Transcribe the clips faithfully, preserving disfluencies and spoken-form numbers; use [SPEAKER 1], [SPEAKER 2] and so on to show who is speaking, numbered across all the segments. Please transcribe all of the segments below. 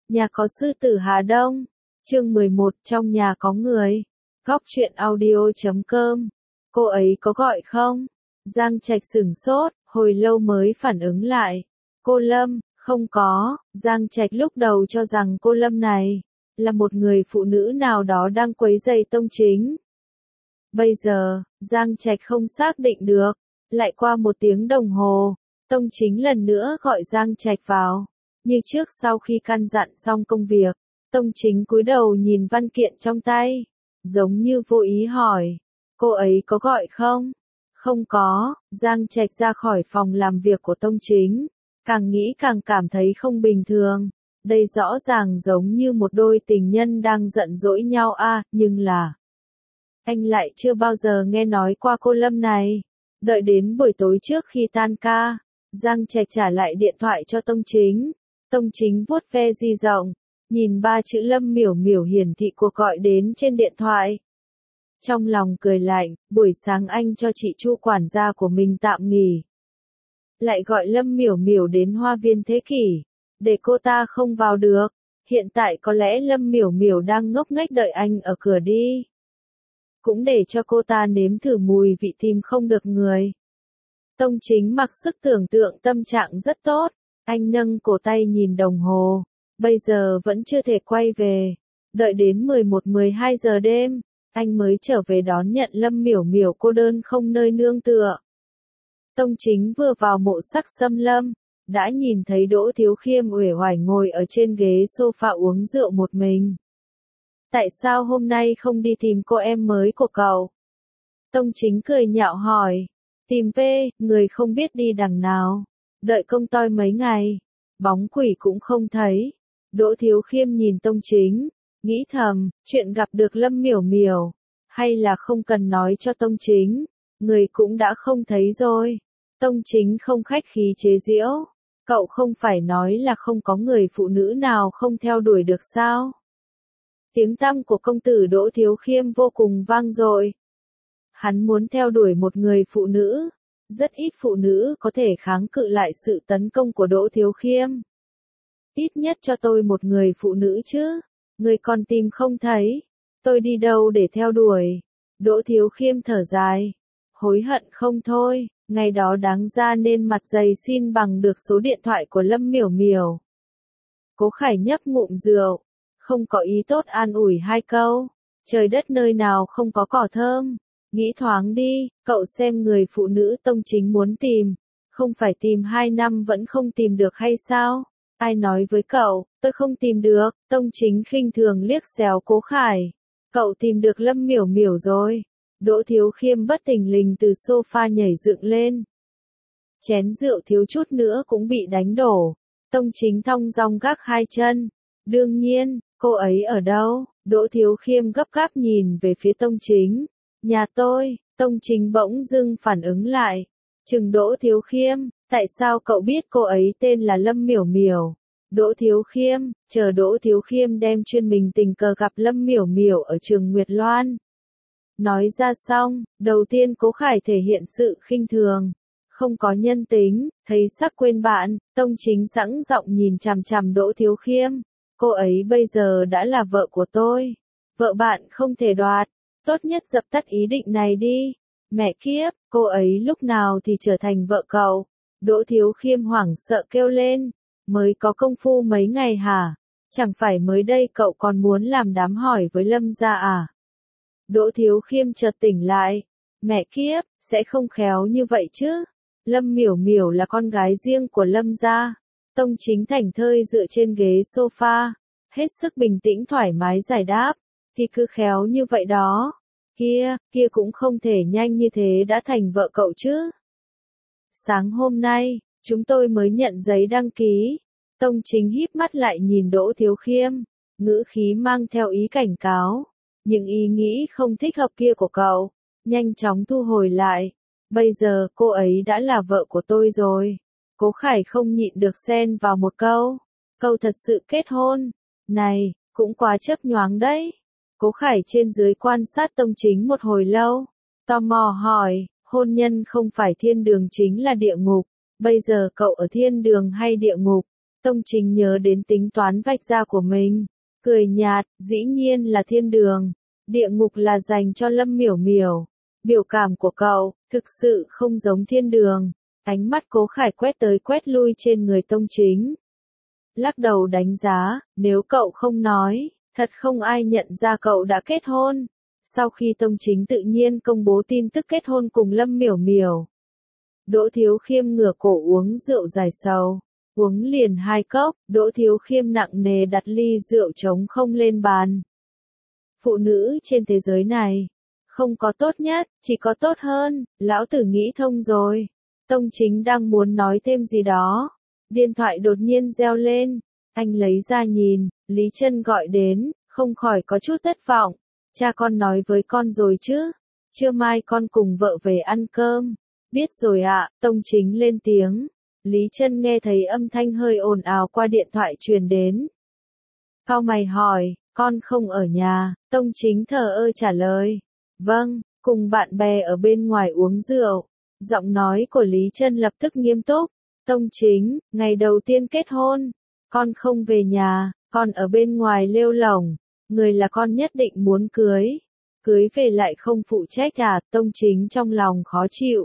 [SPEAKER 1] Nhà có sư tử Hà Đông. Chương mười một, trong nhà có người. Góc truyện audio chấm com. Cô ấy có gọi không? Giang Trạch sửng sốt, hồi lâu mới phản ứng lại. Cô Lâm, không có. Giang Trạch lúc đầu cho rằng cô Lâm này là một người phụ nữ nào đó đang quấy rầy Tông Chính. Bây giờ, Giang Trạch không xác định được. Lại qua một tiếng đồng hồ, Tông Chính lần nữa gọi Giang Trạch vào. Như trước sau khi căn dặn xong công việc, Tông Chính cúi đầu nhìn văn kiện trong tay, giống như vô ý hỏi, cô ấy có gọi không? Không có. Giang Trạch ra khỏi phòng làm việc của Tông Chính, càng nghĩ càng cảm thấy không bình thường. Đây rõ ràng giống như một đôi tình nhân đang giận dỗi nhau a, à, nhưng là anh lại chưa bao giờ nghe nói qua cô Lâm này. Đợi đến buổi tối trước khi tan ca, Giang Trạch trả lại điện thoại cho Tông Chính. Tông Chính vuốt ve di động, nhìn ba chữ Lâm Miểu Miểu hiển thị cuộc gọi đến trên điện thoại. Trong lòng cười lạnh, buổi sáng anh cho chị Chu quản gia của mình tạm nghỉ. Lại gọi Lâm Miểu Miểu đến Hoa viên Thế Kỷ, để cô ta không vào được. Hiện tại có lẽ Lâm Miểu Miểu đang ngốc nghếch đợi anh ở cửa đi. Cũng để cho cô ta nếm thử mùi vị tìm không được người. Tông Chính mặc sức tưởng tượng tâm trạng rất tốt. Anh nâng cổ tay nhìn đồng hồ. Bây giờ vẫn chưa thể quay về. Đợi đến mười một mười hai giờ đêm, anh mới trở về đón nhận Lâm Miểu Miểu cô đơn không nơi nương tựa. Tông Chính vừa vào mộ sắc xâm lâm, đã nhìn thấy Đỗ Thiếu Khiêm uể oải ngồi ở trên ghế sofa uống rượu một mình. Tại sao hôm nay không đi tìm cô em mới của cậu? Tông Chính cười nhạo hỏi. Tìm P, người không biết đi đằng nào. Đợi công toi mấy ngày, bóng quỷ cũng không thấy. Đỗ Thiếu Khiêm nhìn Tông Chính, nghĩ thầm, chuyện gặp được Lâm Miểu Miểu, hay là không cần nói cho Tông Chính, người cũng đã không thấy rồi. Tông Chính không khách khí chế giễu, cậu không phải nói là không có người phụ nữ nào không theo đuổi được sao? Tiếng tăm của công tử Đỗ Thiếu Khiêm vô cùng vang dội. Hắn muốn theo đuổi một người phụ nữ. Rất ít phụ nữ có thể kháng cự lại sự tấn công của Đỗ Thiếu Khiêm. Ít nhất cho tôi một người phụ nữ chứ. Người còn tìm không thấy. Tôi đi đâu để theo đuổi. Đỗ Thiếu Khiêm thở dài. Hối hận không thôi. Ngày đó đáng ra nên mặt dày xin bằng được số điện thoại của Lâm Miểu Miểu. Cố Khải nhấp ngụm rượu. Không có ý tốt an ủi hai câu. Trời đất nơi nào không có cỏ thơm. Nghĩ thoáng đi, cậu xem người phụ nữ Tông Chính muốn tìm, không phải tìm hai năm vẫn không tìm được hay sao? Ai nói với cậu, tôi không tìm được. Tông Chính khinh thường liếc xéo Cố Khải. Cậu tìm được Lâm Miểu Miểu rồi. Đỗ Thiếu Khiêm bất thình lình từ sofa nhảy dựng lên. Chén rượu thiếu chút nữa cũng bị đánh đổ. Tông Chính thong dong gác hai chân. Đương nhiên, cô ấy ở đâu? Đỗ Thiếu Khiêm gấp gáp nhìn về phía Tông Chính. Nhà tôi. Tông Chính bỗng dưng phản ứng lại. Chừng Đỗ Thiếu Khiêm, tại sao cậu biết cô ấy tên là Lâm Miểu Miểu? Đỗ Thiếu Khiêm, chờ Đỗ Thiếu Khiêm đem chuyên mình tình cờ gặp Lâm Miểu Miểu ở trường Nguyệt Loan. Nói ra xong, đầu tiên Cố Khải thể hiện sự khinh thường. Không có nhân tính, thấy sắc quên bạn, Tông Chính sẵn giọng nhìn chằm chằm Đỗ Thiếu Khiêm. Cô ấy bây giờ đã là vợ của tôi. Vợ bạn không thể đoạt. Tốt nhất dập tắt ý định này đi. Mẹ kiếp, cô ấy lúc nào thì trở thành vợ cậu? Đỗ Thiếu Khiêm hoảng sợ kêu lên. Mới có công phu mấy ngày hả? Chẳng phải mới đây cậu còn muốn làm đám hỏi với Lâm gia à? Đỗ Thiếu Khiêm chợt tỉnh lại. Mẹ kiếp, sẽ không khéo như vậy chứ? Lâm Miểu Miểu là con gái riêng của Lâm gia. Tông Chính thảnh thơi dựa trên ghế sofa, hết sức bình tĩnh thoải mái giải đáp. Thì cứ khéo như vậy đó. Kia, kia cũng không thể nhanh như thế đã thành vợ cậu chứ. Sáng hôm nay, chúng tôi mới nhận giấy đăng ký. Tông Chính híp mắt lại nhìn Đỗ Thiếu Khiêm, ngữ khí mang theo ý cảnh cáo. Những ý nghĩ không thích hợp kia của cậu, nhanh chóng thu hồi lại. Bây giờ cô ấy đã là vợ của tôi rồi. Cố Khải không nhịn được xen vào một câu. Cậu thật sự kết hôn. Này, cũng quá chớp nhoáng đấy. Cố Khải trên dưới quan sát Tông Chính một hồi lâu. Tò mò hỏi, hôn nhân không phải thiên đường chính là địa ngục. Bây giờ cậu ở thiên đường hay địa ngục? Tông Chính nhớ đến tính toán vạch ra của mình, cười nhạt, dĩ nhiên là thiên đường, địa ngục là dành cho Lâm Miểu Miểu. Biểu cảm của cậu, thực sự không giống thiên đường. Ánh mắt Cố Khải quét tới quét lui trên người Tông Chính. Lắc đầu đánh giá, nếu cậu không nói, thật không ai nhận ra cậu đã kết hôn. Sau khi Tông Chính tự nhiên công bố tin tức kết hôn cùng Lâm Miểu Miểu, Đỗ Thiếu Khiêm ngửa cổ uống rượu giải sầu. Uống liền hai cốc, Đỗ Thiếu Khiêm nặng nề đặt ly rượu trống không lên bàn. Phụ nữ trên thế giới này, không có tốt nhất, chỉ có tốt hơn, lão tử nghĩ thông rồi. Tông Chính đang muốn nói thêm gì đó. Điện thoại đột nhiên reo lên, anh lấy ra nhìn, Lý Trân gọi đến, không khỏi có chút thất vọng. Cha con nói với con rồi chứ, trưa mai con cùng vợ về ăn cơm. Biết rồi ạ, Tông Chính lên tiếng. Lý Trân nghe thấy âm thanh hơi ồn ào qua điện thoại truyền đến. Cau mày hỏi, con không ở nhà, Tông Chính thờ ơ trả lời. Vâng, cùng bạn bè ở bên ngoài uống rượu. Giọng nói của Lý Trân lập tức nghiêm túc. Tông Chính, ngày đầu tiên kết hôn, con không về nhà, con ở bên ngoài lêu lổng, người là con nhất định muốn cưới. Cưới về lại không phụ trách à, Tông Chính trong lòng khó chịu.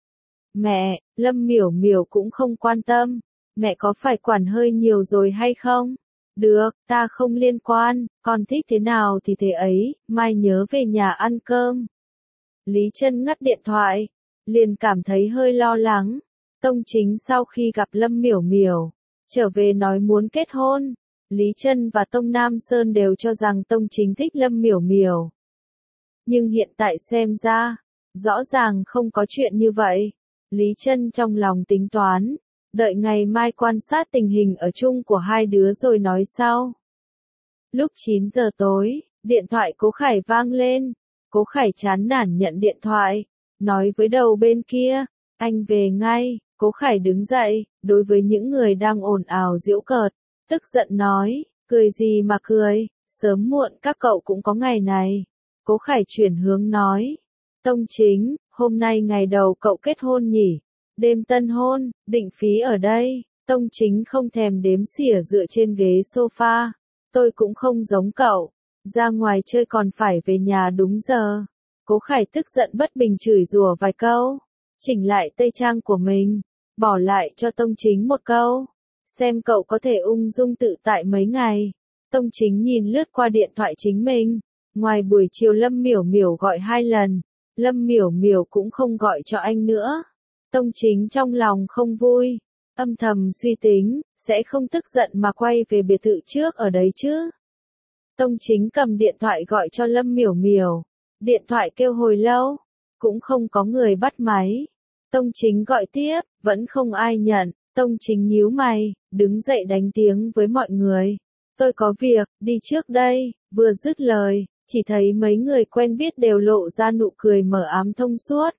[SPEAKER 1] Mẹ, Lâm Miểu Miểu cũng không quan tâm, mẹ có phải quản hơi nhiều rồi hay không? Được, ta không liên quan, con thích thế nào thì thế ấy, mai nhớ về nhà ăn cơm. Lý Trân ngắt điện thoại, liền cảm thấy hơi lo lắng. Tông Chính sau khi gặp Lâm Miểu Miểu, trở về nói muốn kết hôn. Lý Trân và Tông Nam Sơn đều cho rằng Tông Chính thích Lâm Miểu Miểu. Nhưng hiện tại xem ra, rõ ràng không có chuyện như vậy. Lý Trân trong lòng tính toán, đợi ngày mai quan sát tình hình ở chung của hai đứa rồi nói sau. Lúc chín giờ tối, điện thoại Cố Khải vang lên. Cố Khải chán nản nhận điện thoại, nói với đầu bên kia, anh về ngay. Cố Khải đứng dậy, đối với những người đang ồn ào giễu cợt, tức giận nói, cười gì mà cười, sớm muộn các cậu cũng có ngày này. Cố Khải chuyển hướng nói, Tông Chính, hôm nay ngày đầu cậu kết hôn nhỉ, đêm tân hôn, định phí ở đây. Tông Chính không thèm đếm xỉa dựa trên ghế sofa, tôi cũng không giống cậu, ra ngoài chơi còn phải về nhà đúng giờ. Cố Khải tức giận bất bình chửi rủa vài câu, chỉnh lại tây trang của mình, bỏ lại cho Tông Chính một câu, xem cậu có thể ung dung tự tại mấy ngày. Tông Chính nhìn lướt qua điện thoại chính mình, ngoài buổi chiều Lâm Miểu Miểu gọi hai lần, Lâm Miểu Miểu cũng không gọi cho anh nữa. Tông Chính trong lòng không vui, âm thầm suy tính, sẽ không tức giận mà quay về biệt thự trước ở đấy chứ. Tông Chính cầm điện thoại gọi cho Lâm Miểu Miểu, điện thoại kêu hồi lâu, cũng không có người bắt máy. Tông Chính gọi tiếp, vẫn không ai nhận. Tông Chính nhíu mày, đứng dậy đánh tiếng với mọi người. Tôi có việc, đi trước đây. Vừa dứt lời, chỉ thấy mấy người quen biết đều lộ ra nụ cười mờ ám thông suốt.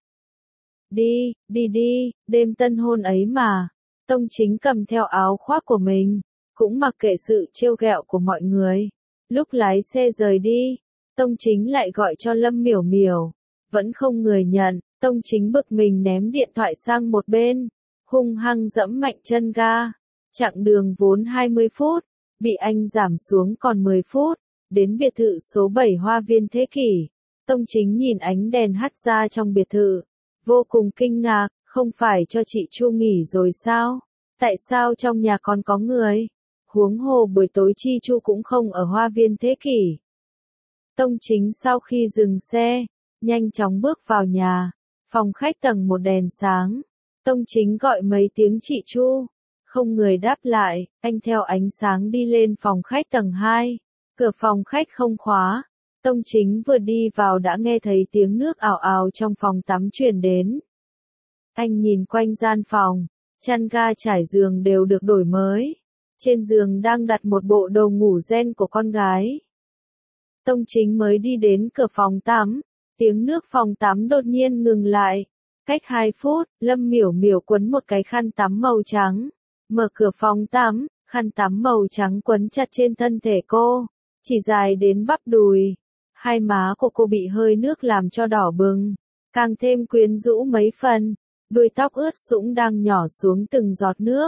[SPEAKER 1] Đi, đi đi, đêm tân hôn ấy mà. Tông Chính cầm theo áo khoác của mình, cũng mặc kệ sự trêu ghẹo của mọi người. Lúc lái xe rời đi, Tông Chính lại gọi cho Lâm Miểu Miểu, vẫn không người nhận. Tông Chính bực mình ném điện thoại sang một bên, hung hăng dẫm mạnh chân ga. Chặng đường vốn hai mươi phút, bị anh giảm xuống còn mười phút, đến biệt thự số bảy Hoa Viên Thế Kỷ. Tông Chính nhìn ánh đèn hắt ra trong biệt thự, vô cùng kinh ngạc, không phải cho chị Chu nghỉ rồi sao? Tại sao trong nhà còn có người? Huống hồ buổi tối chị Chu cũng không ở Hoa Viên Thế Kỷ. Tông Chính sau khi dừng xe, nhanh chóng bước vào nhà. Phòng khách tầng một đèn sáng. Tông Chính gọi mấy tiếng chị Chu. Không người đáp lại, anh theo ánh sáng đi lên phòng khách tầng hai. Cửa phòng khách không khóa. Tông Chính vừa đi vào đã nghe thấy tiếng nước ào ào trong phòng tắm truyền đến. Anh nhìn quanh gian phòng, chăn ga trải giường đều được đổi mới. Trên giường đang đặt một bộ đồ ngủ ren của con gái. Tông Chính mới đi đến cửa phòng tắm. Tiếng nước phòng tắm đột nhiên ngừng lại. Cách hai phút, Lâm Miểu Miểu quấn một cái khăn tắm màu trắng. Mở cửa phòng tắm, khăn tắm màu trắng quấn chặt trên thân thể cô, chỉ dài đến bắp đùi. Hai má của cô bị hơi nước làm cho đỏ bừng, càng thêm quyến rũ mấy phần. Đuôi tóc ướt sũng đang nhỏ xuống từng giọt nước,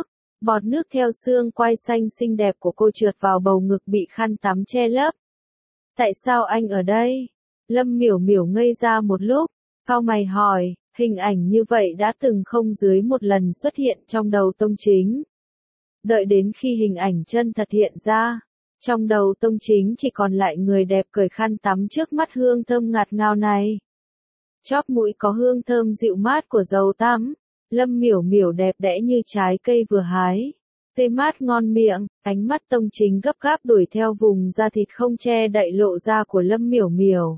[SPEAKER 1] Bọt nước theo xương quai xanh xinh đẹp của cô trượt vào bầu ngực bị khăn tắm che lấp. Tại sao anh ở đây? Lâm Miểu Miểu ngây ra một lúc, cau mày hỏi, hình ảnh như vậy đã từng không dưới một lần xuất hiện trong đầu Tông Chính. Đợi đến khi hình ảnh chân thật hiện ra, trong đầu Tông Chính chỉ còn lại người đẹp cởi khăn tắm trước mắt hương thơm ngạt ngào này. Chóp mũi có hương thơm dịu mát của dầu tắm, Lâm Miểu Miểu đẹp đẽ như trái cây vừa hái. Tê mát ngon miệng, ánh mắt Tông Chính gấp gáp đuổi theo vùng da thịt không che đậy lộ ra của Lâm Miểu Miểu.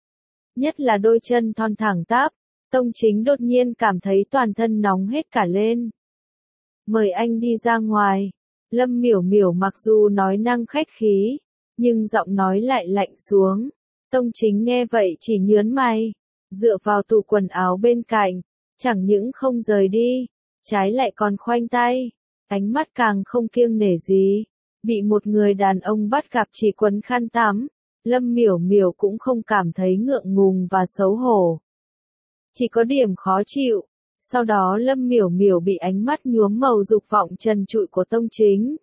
[SPEAKER 1] Nhất là đôi chân thon thẳng tắp, Tông Chính đột nhiên cảm thấy toàn thân nóng hết cả lên. Mời anh đi ra ngoài. Lâm Miểu Miểu mặc dù nói năng khách khí, nhưng giọng nói lại lạnh xuống. Tông Chính nghe vậy chỉ nhớn mày, dựa vào tủ quần áo bên cạnh, chẳng những không rời đi, trái lại còn khoanh tay, ánh mắt càng không kiêng nể gì. Bị một người đàn ông bắt gặp chỉ quấn khăn tắm, Lâm Miểu Miểu cũng không cảm thấy ngượng ngùng và xấu hổ. Chỉ có điểm khó chịu. Sau đó Lâm Miểu Miểu bị ánh mắt nhuốm màu dục vọng trần trụi của Tông Chính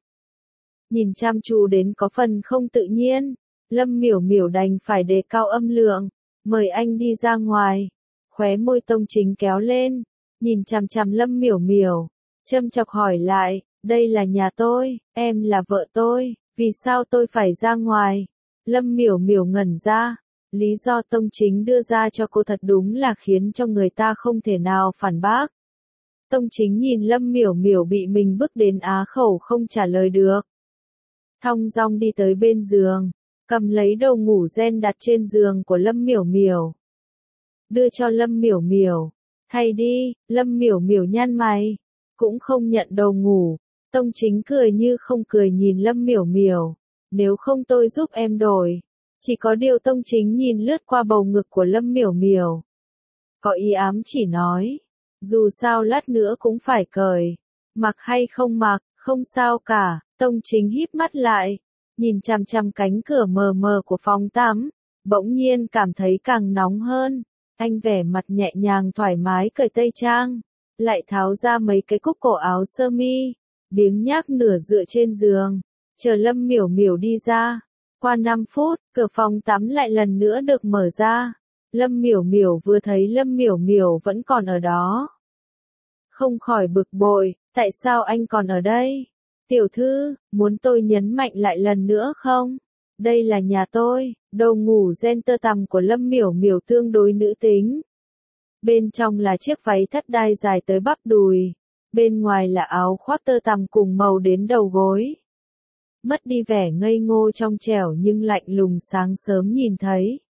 [SPEAKER 1] nhìn chăm chú đến có phần không tự nhiên. Lâm Miểu Miểu đành phải đề cao âm lượng, mời anh đi ra ngoài. Khóe môi Tông Chính kéo lên, nhìn chằm chằm Lâm Miểu Miểu, châm chọc hỏi lại, đây là nhà tôi, em là vợ tôi, vì sao tôi phải ra ngoài? Lâm Miểu Miểu ngẩn ra, lý do Tông Chính đưa ra cho cô thật đúng là khiến cho người ta không thể nào phản bác. Tông Chính nhìn Lâm Miểu Miểu bị mình bức đến á khẩu không trả lời được. Thong dong đi tới bên giường, cầm lấy đồ ngủ ren đặt trên giường của Lâm Miểu Miểu. Đưa cho Lâm Miểu Miểu, thay đi. Lâm Miểu Miểu nhăn mày, cũng không nhận đồ ngủ. Tông Chính cười như không cười nhìn Lâm Miểu Miểu, nếu không tôi giúp em đổi. Chỉ có điều Tông Chính nhìn lướt qua bầu ngực của Lâm Miểu Miểu, có ý ám chỉ nói, dù sao lát nữa cũng phải cởi, mặc hay không mặc, không sao cả. Tông Chính híp mắt lại, nhìn chằm chằm cánh cửa mờ mờ của phòng tắm, bỗng nhiên cảm thấy càng nóng hơn. Anh vẻ mặt nhẹ nhàng thoải mái cởi tây trang, lại tháo ra mấy cái cúc cổ áo sơ mi, biếng nhác nửa dựa trên giường, chờ Lâm Miểu Miểu đi ra. Qua năm phút, cửa phòng tắm lại lần nữa được mở ra. Lâm Miểu Miểu vừa thấy Lâm Miểu Miểu vẫn còn ở đó, không khỏi bực bội, tại sao anh còn ở đây? Tiểu thư, muốn tôi nhấn mạnh lại lần nữa không? Đây là nhà tôi. Đồ ngủ ren tơ tằm của Lâm Miểu Miểu tương đối nữ tính. Bên trong là chiếc váy thắt đai dài tới bắp đùi, bên ngoài là áo khoác tơ tằm cùng màu đến đầu gối. Mất đi vẻ ngây ngô trong trẻo nhưng lạnh lùng sáng sớm nhìn thấy.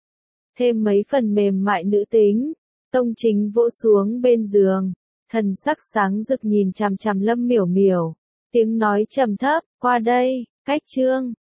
[SPEAKER 1] Thêm mấy phần mềm mại nữ tính, Tông Chính vỗ xuống bên giường, thần sắc sáng rực nhìn chằm chằm Lâm Miểu Miểu, tiếng nói trầm thấp, qua đây, cách trương.